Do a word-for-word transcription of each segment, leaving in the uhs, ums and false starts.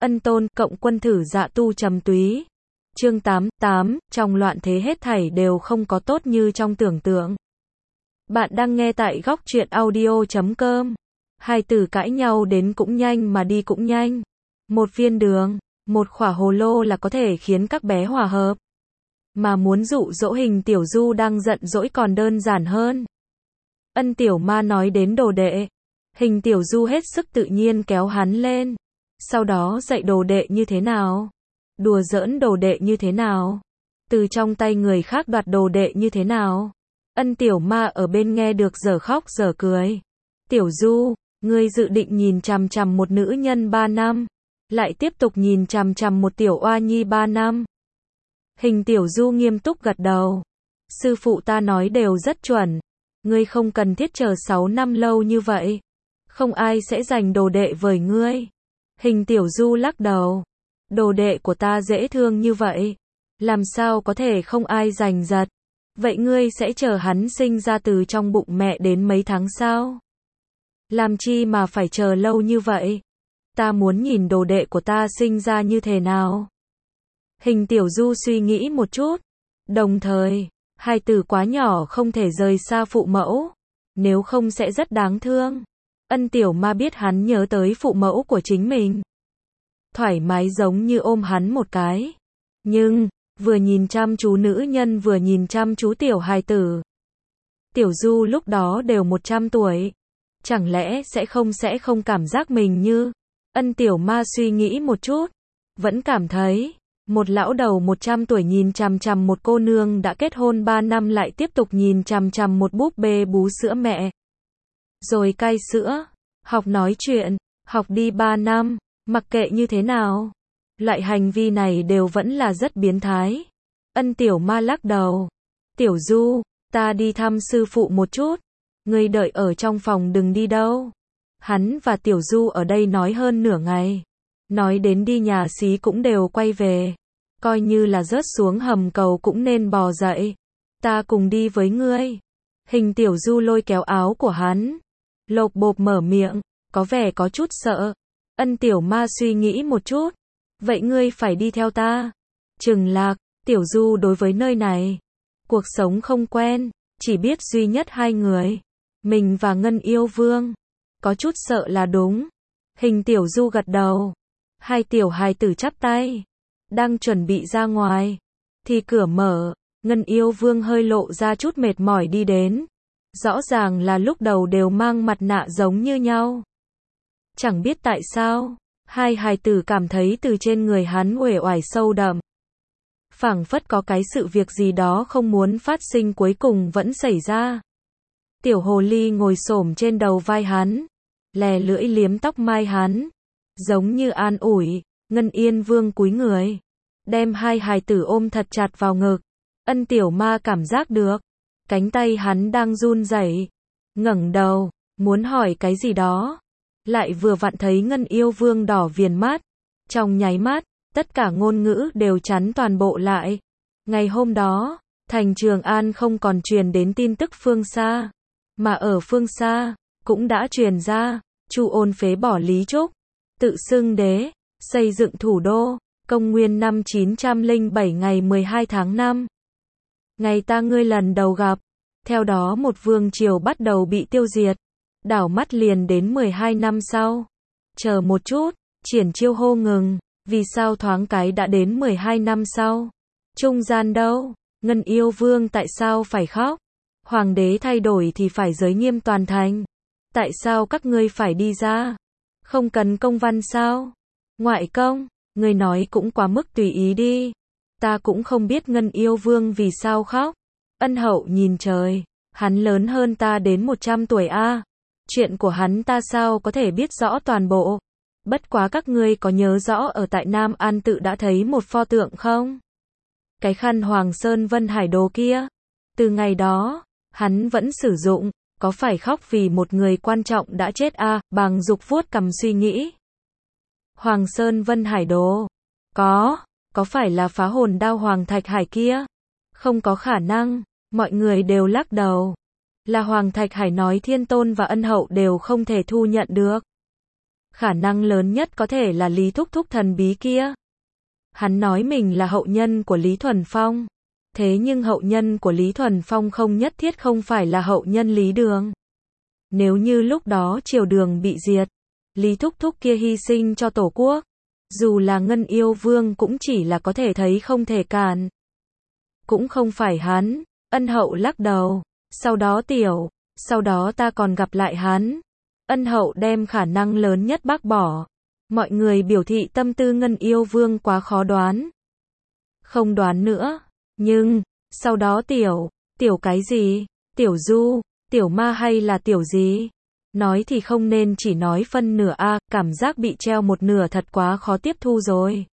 Ân tôn, cộng quân thử dạ tu trầm túy. Chương tám, tám, trong loạn thế hết thảy đều không có tốt như trong tưởng tượng. Bạn đang nghe tại góc truyện audio chấm com. Hai từ cãi nhau đến cũng nhanh mà đi cũng nhanh. Một viên đường, một khỏa hồ lô là có thể khiến các bé hòa hợp. Mà muốn dụ dỗ Hình Tiểu Du đang giận dỗi còn đơn giản hơn. Ân Tiểu Ma nói đến đồ đệ. Hình Tiểu Du hết sức tự nhiên kéo hắn lên. Sau đó dạy đồ đệ như thế nào? Đùa giỡn đồ đệ như thế nào? Từ trong tay người khác đoạt đồ đệ như thế nào? Ân Tiểu Ma ở bên nghe được dở khóc dở cười. Tiểu Du, ngươi dự định nhìn chằm chằm một nữ nhân ba năm, lại tiếp tục nhìn chằm chằm một tiểu oa nhi ba năm. Hình Tiểu Du nghiêm túc gật đầu. Sư phụ ta nói đều rất chuẩn. Ngươi không cần thiết chờ sáu năm lâu như vậy. Không ai sẽ giành đồ đệ với ngươi. Hình Tiểu Du lắc đầu. Đồ đệ của ta dễ thương như vậy. Làm sao có thể không ai giành giật. Vậy ngươi sẽ chờ hắn sinh ra từ trong bụng mẹ đến mấy tháng sau? Làm chi mà phải chờ lâu như vậy? Ta muốn nhìn đồ đệ của ta sinh ra như thế nào? Hình Tiểu Du suy nghĩ một chút. Đồng thời, hai từ quá nhỏ không thể rời xa phụ mẫu. Nếu không sẽ rất đáng thương. Ân Tiểu Ma biết hắn nhớ tới phụ mẫu của chính mình. Thoải mái giống như ôm hắn một cái. Nhưng, vừa nhìn chăm chú nữ nhân vừa nhìn chăm chú tiểu hài tử. Tiểu Du lúc đó đều một trăm tuổi. Chẳng lẽ sẽ không sẽ không cảm giác mình như... Ân Tiểu Ma suy nghĩ một chút. Vẫn cảm thấy, một lão đầu một trăm tuổi nhìn chằm chằm một cô nương đã kết hôn ba năm lại tiếp tục nhìn chằm chằm một búp bê bú sữa mẹ. Rồi cai sữa, học nói chuyện, học đi ba năm, mặc kệ như thế nào. Loại hành vi này đều vẫn là rất biến thái. Ân Tiểu Ma lắc đầu. Tiểu Du, ta đi thăm sư phụ một chút. Ngươi đợi ở trong phòng đừng đi đâu. Hắn và Tiểu Du ở đây nói hơn nửa ngày. Nói đến đi nhà xí cũng đều quay về. Coi như là rớt xuống hầm cầu cũng nên bò dậy. Ta cùng đi với ngươi. Hình Tiểu Du lôi kéo áo của hắn. Lộp bộp mở miệng, có vẻ có chút sợ. Ân Tiểu Ma suy nghĩ một chút. Vậy ngươi phải đi theo ta. Trừng Lạc, Tiểu Du đối với nơi này. Cuộc sống không quen, chỉ biết duy nhất hai người. Mình và Ngân Yêu Vương. Có chút sợ là đúng. Hình Tiểu Du gật đầu. Hai tiểu hài tử chắp tay. Đang chuẩn bị ra ngoài. Thì cửa mở, Ngân Yêu Vương hơi lộ ra chút mệt mỏi đi đến. Rõ ràng là lúc đầu đều mang mặt nạ giống như nhau. Chẳng biết tại sao, hai hài tử cảm thấy từ trên người hắn uể oải sâu đậm. Phảng phất có cái sự việc gì đó không muốn phát sinh cuối cùng vẫn xảy ra. Tiểu hồ ly ngồi xổm trên đầu vai hắn, lè lưỡi liếm tóc mai hắn, giống như an ủi. Ngân Yên Vương cúi người, đem hai hài tử ôm thật chặt vào ngực. Ân Tiểu Ma cảm giác được, cánh tay hắn đang run rẩy, ngẩng đầu, muốn hỏi cái gì đó. Lại vừa vặn thấy Ngân Yêu Vương đỏ viền mắt. Trong nháy mắt, tất cả ngôn ngữ đều chắn toàn bộ lại. Ngày hôm đó, thành Trường An không còn truyền đến tin tức phương xa. Mà ở phương xa, cũng đã truyền ra, Chu Ôn phế bỏ Lý Trúc, tự xưng đế, xây dựng thủ đô, công nguyên năm chín trăm lẻ bảy ngày mười hai tháng năm. Ngày ta ngươi lần đầu gặp, theo đó một vương triều bắt đầu bị tiêu diệt. Đảo mắt liền đến mười hai năm sau. Chờ một chút, triển chiêu hô ngừng, vì sao thoáng cái đã đến mười hai năm sau? Trung gian đâu? Ngân Yêu Vương tại sao phải khóc? Hoàng đế thay đổi thì phải giới nghiêm toàn thành. Tại sao các ngươi phải đi ra? Không cần công văn sao? Ngoại công, ngươi nói cũng quá mức tùy ý đi. Ta cũng không biết Ngân Yêu Vương vì sao khóc. Ân Hậu nhìn trời, hắn lớn hơn ta đến một trăm tuổi a. À. Chuyện của hắn ta sao có thể biết rõ toàn bộ. Bất quá các ngươi có nhớ rõ ở tại Nam An tự đã thấy một pho tượng không? Cái khăn Hoàng Sơn Vân Hải đồ kia. Từ ngày đó, hắn vẫn sử dụng. Có phải khóc vì một người quan trọng đã chết a? À, Bàng Dục vuốt cằm suy nghĩ. Hoàng Sơn Vân Hải đồ. Có, có phải là phá hồn đao Hoàng Thạch Hải kia? Không có khả năng, mọi người đều lắc đầu. Là Hoàng Thạch Hải nói Thiên Tôn và Ân Hậu đều không thể thu nhận được. khả năng lớn nhất có thể là Lý Thúc Thúc thần bí kia. Hắn nói mình là hậu nhân của Lý Thuần Phong. Thế nhưng hậu nhân của Lý Thuần Phong không nhất thiết không phải là hậu nhân Lý Đường. Nếu như lúc đó triều Đường bị diệt, Lý Thúc Thúc kia hy sinh cho Tổ quốc, dù là Ngân Yêu Vương cũng chỉ là có thể thấy không thể cản. Cũng không phải hắn. Ân Hậu lắc đầu. Sau đó tiểu, sau đó ta còn gặp lại hắn. Ân Hậu đem khả năng lớn nhất bác bỏ. Mọi người biểu thị tâm tư Ngân Yêu Vương quá khó đoán. Không đoán nữa. Nhưng, sau đó tiểu, tiểu cái gì? Tiểu Du, tiểu ma hay là tiểu gì? Nói thì không nên chỉ nói phân nửa a, cảm giác bị treo một nửa thật quá khó tiếp thu rồi.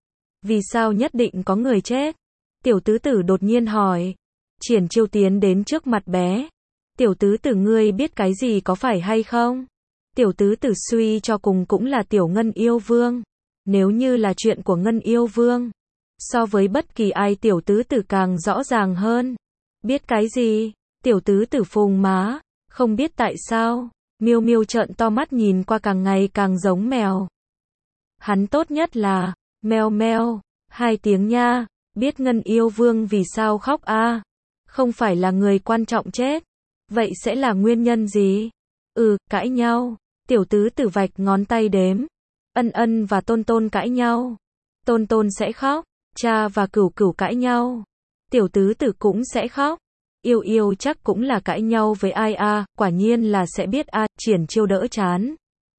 Vì sao nhất định có người chết? Tiểu tứ tử đột nhiên hỏi. Triển Chiêu tiến đến trước mặt bé. Tiểu tứ tử ngươi biết cái gì có phải hay không? Tiểu tứ tử suy cho cùng cũng là tiểu Ngân Yêu Vương. Nếu như là chuyện của Ngân Yêu Vương, so với bất kỳ ai tiểu tứ tử càng rõ ràng hơn. Biết cái gì? Tiểu tứ tử phùng má. Không biết tại sao. Miêu Miêu trợn to mắt nhìn qua càng ngày càng giống mèo. Hắn tốt nhất là, meo meo, hai tiếng nha. Biết Ngân Yêu Vương vì sao khóc a? À? Không phải là người quan trọng chết. Vậy sẽ là nguyên nhân gì? Ừ, cãi nhau. Tiểu tứ tử vạch ngón tay đếm. Ân Ân và Tôn Tôn cãi nhau. Tôn Tôn sẽ khóc. Cha và Cửu Cửu cãi nhau. Tiểu tứ tử cũng sẽ khóc. Yêu Yêu chắc cũng là cãi nhau với ai a? À? Quả nhiên là sẽ biết a. À? Triển Chiêu đỡ chán.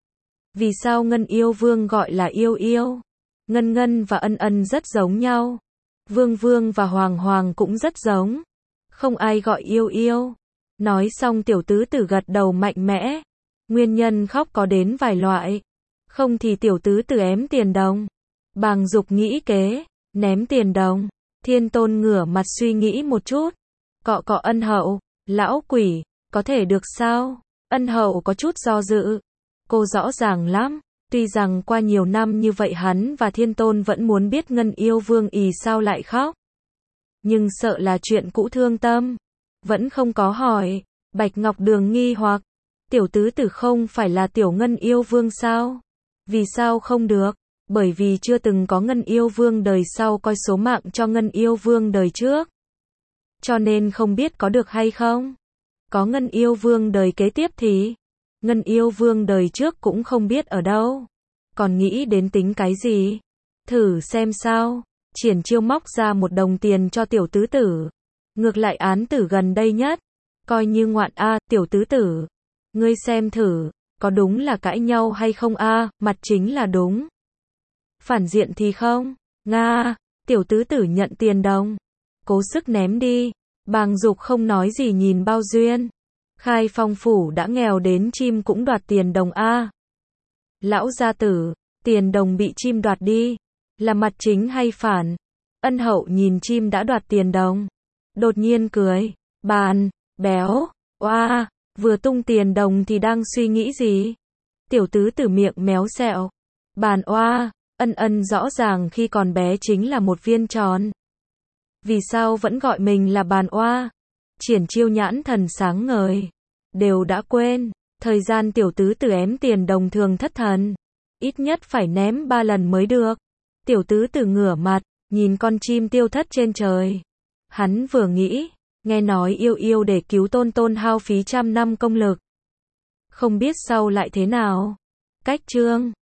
Vì sao Ngân Yêu Vương gọi là Yêu Yêu? Ngân Ngân và Ân Ân rất giống nhau. Vương Vương và Hoàng Hoàng cũng rất giống. Không ai gọi Yêu Yêu. Nói xong tiểu tứ tử gật đầu mạnh mẽ. Nguyên nhân khóc có đến vài loại. Không thì tiểu tứ tử ém tiền đồng. Bàng Dục nghĩ kế. Ném tiền đồng. Thiên Tôn ngửa mặt suy nghĩ một chút. Cọ cọ Ân Hậu. Lão quỷ. Có thể được sao? Ân Hậu có chút do dự. Cô rõ ràng lắm. Tuy rằng qua nhiều năm như vậy hắn và Thiên Tôn vẫn muốn biết Ngân Yêu Vương ì sao lại khóc. Nhưng sợ là chuyện cũ thương tâm. Vẫn không có hỏi. Bạch Ngọc Đường nghi hoặc. Tiểu tứ tử không phải là tiểu Ngân Yêu Vương sao? Vì sao không được? Bởi vì chưa từng có Ngân Yêu Vương đời sau coi số mạng cho Ngân Yêu Vương đời trước. Cho nên không biết có được hay không? Có Ngân Yêu Vương đời kế tiếp thì Ngân Yêu Vương đời trước cũng không biết ở đâu. Còn nghĩ đến tính cái gì? Thử xem sao. Triển Chiêu móc ra một đồng tiền cho tiểu tứ tử. Ngược lại án tử gần đây nhất. Coi như ngoạn a, à, tiểu tứ tử. Ngươi xem thử, có đúng là cãi nhau hay không a? À, mặt chính là đúng. Phản diện thì không. Nga, tiểu tứ tử nhận tiền đồng. Cố sức ném đi. Bàng Dục không nói gì nhìn Bao Duyên. Khai Phong phủ đã nghèo đến chim cũng đoạt tiền đồng a. À. Lão gia tử, tiền đồng bị chim đoạt đi. Là mặt chính hay phản? Ân Hậu nhìn chim đã đoạt tiền đồng. Đột nhiên cười. Bàn, béo, oa, vừa tung tiền đồng thì đang suy nghĩ gì? Tiểu tứ tử miệng méo xẹo. Bàn oa, Ân Ân rõ ràng khi còn bé chính là một viên tròn. Vì sao vẫn gọi mình là bàn oa? Triển Chiêu nhãn thần sáng ngời. Đều đã quên, thời gian tiểu tứ tử ém tiền đồng thường thất thần. Ít nhất phải ném ba lần mới được. Tiểu tứ tử ngửa mặt, nhìn con chim tiêu thất trên trời. Hắn vừa nghĩ, nghe nói Yêu Yêu để cứu Tôn Tôn hao phí trăm năm công lực. Không biết sau lại thế nào. Cách chương